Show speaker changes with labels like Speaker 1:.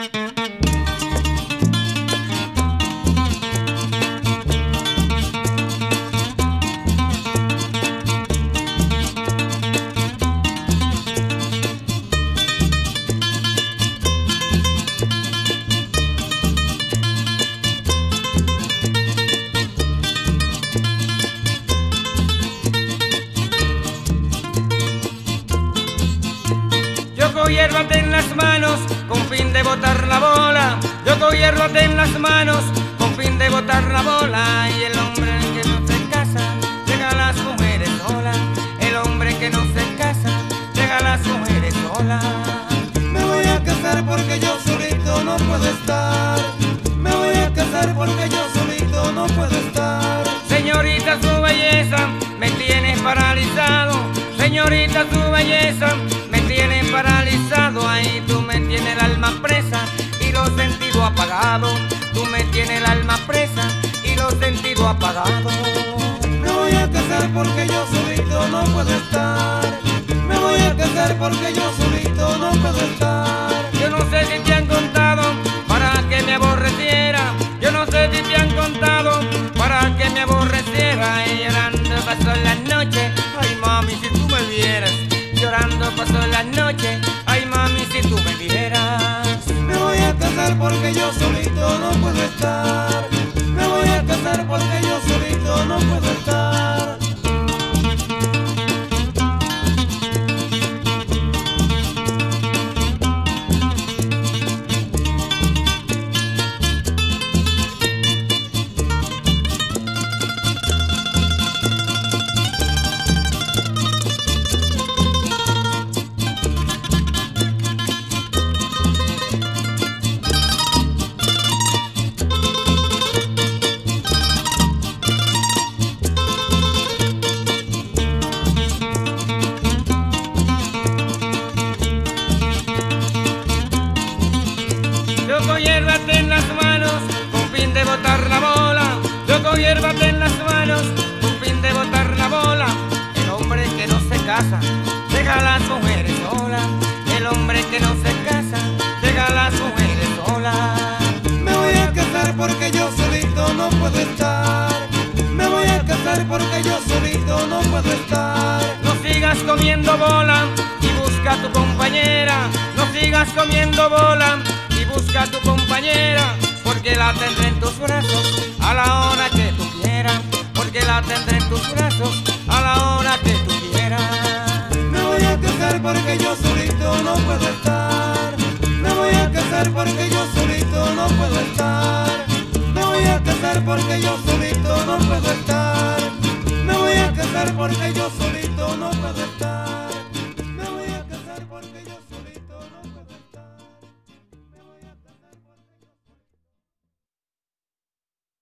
Speaker 1: Yo cojo hierbate en las manos con fin de botar la bola. Yo cojo hierbate en las manos con fin de botar la bola. Y el hombre que no se casa deja a las mujeres solas. El hombre que no se casa deja a las mujeres solas.
Speaker 2: Me voy a casar porque yo solito no puedo estar. Me voy a casar porque yo solito no puedo estar.
Speaker 1: Señorita, su belleza me tiene paralizado. Señorita, su belleza me tiene paralizado. Ahí tú me tienes el alma presa y los sentidos apagados. Tú me tienes el alma presa y los sentidos apagados.
Speaker 2: Me voy a casar porque yo solito no puedo estar. Me voy a casar porque yo solito no puedo estar.
Speaker 1: Yo no sé si te han contado para que me aborreciera. Yo no sé si te han contado para que me aborreciera. Y llorando pasó la noche. Ay mami, si tú me vieras. Llorando pasó la noche. Ay mami, si tú me vieras.
Speaker 2: Me voy a casar porque yo solito no puedo estar. Me voy a casar porque yo solito no puedo estar.
Speaker 1: Yo cojo hierbate en las manos con fin de botar la bola. Yo cojo hierbate en las manos con fin de botar la bola. El hombre que no se casa deja a las mujeres solas. El hombre que no se casa deja a las mujeres solas.
Speaker 2: Me voy a casar porque yo solito no puedo estar. Me voy a casar porque yo solito no puedo estar.
Speaker 1: No sigas comiendo bola y busca a tu compañera. No sigas comiendo bola y busca a tu compañera. Porque la tendré en tus brazos a la hora que tú quieras. Porque la tendré en tus brazos a la hora que tú quieras.
Speaker 2: Me voy a casar porque yo solito no puedo estar. Me voy a casar porque yo solito no puedo estar. Me voy a casar porque yo solito no puedo estar. Me voy a casar porque yo solito no puedo estar.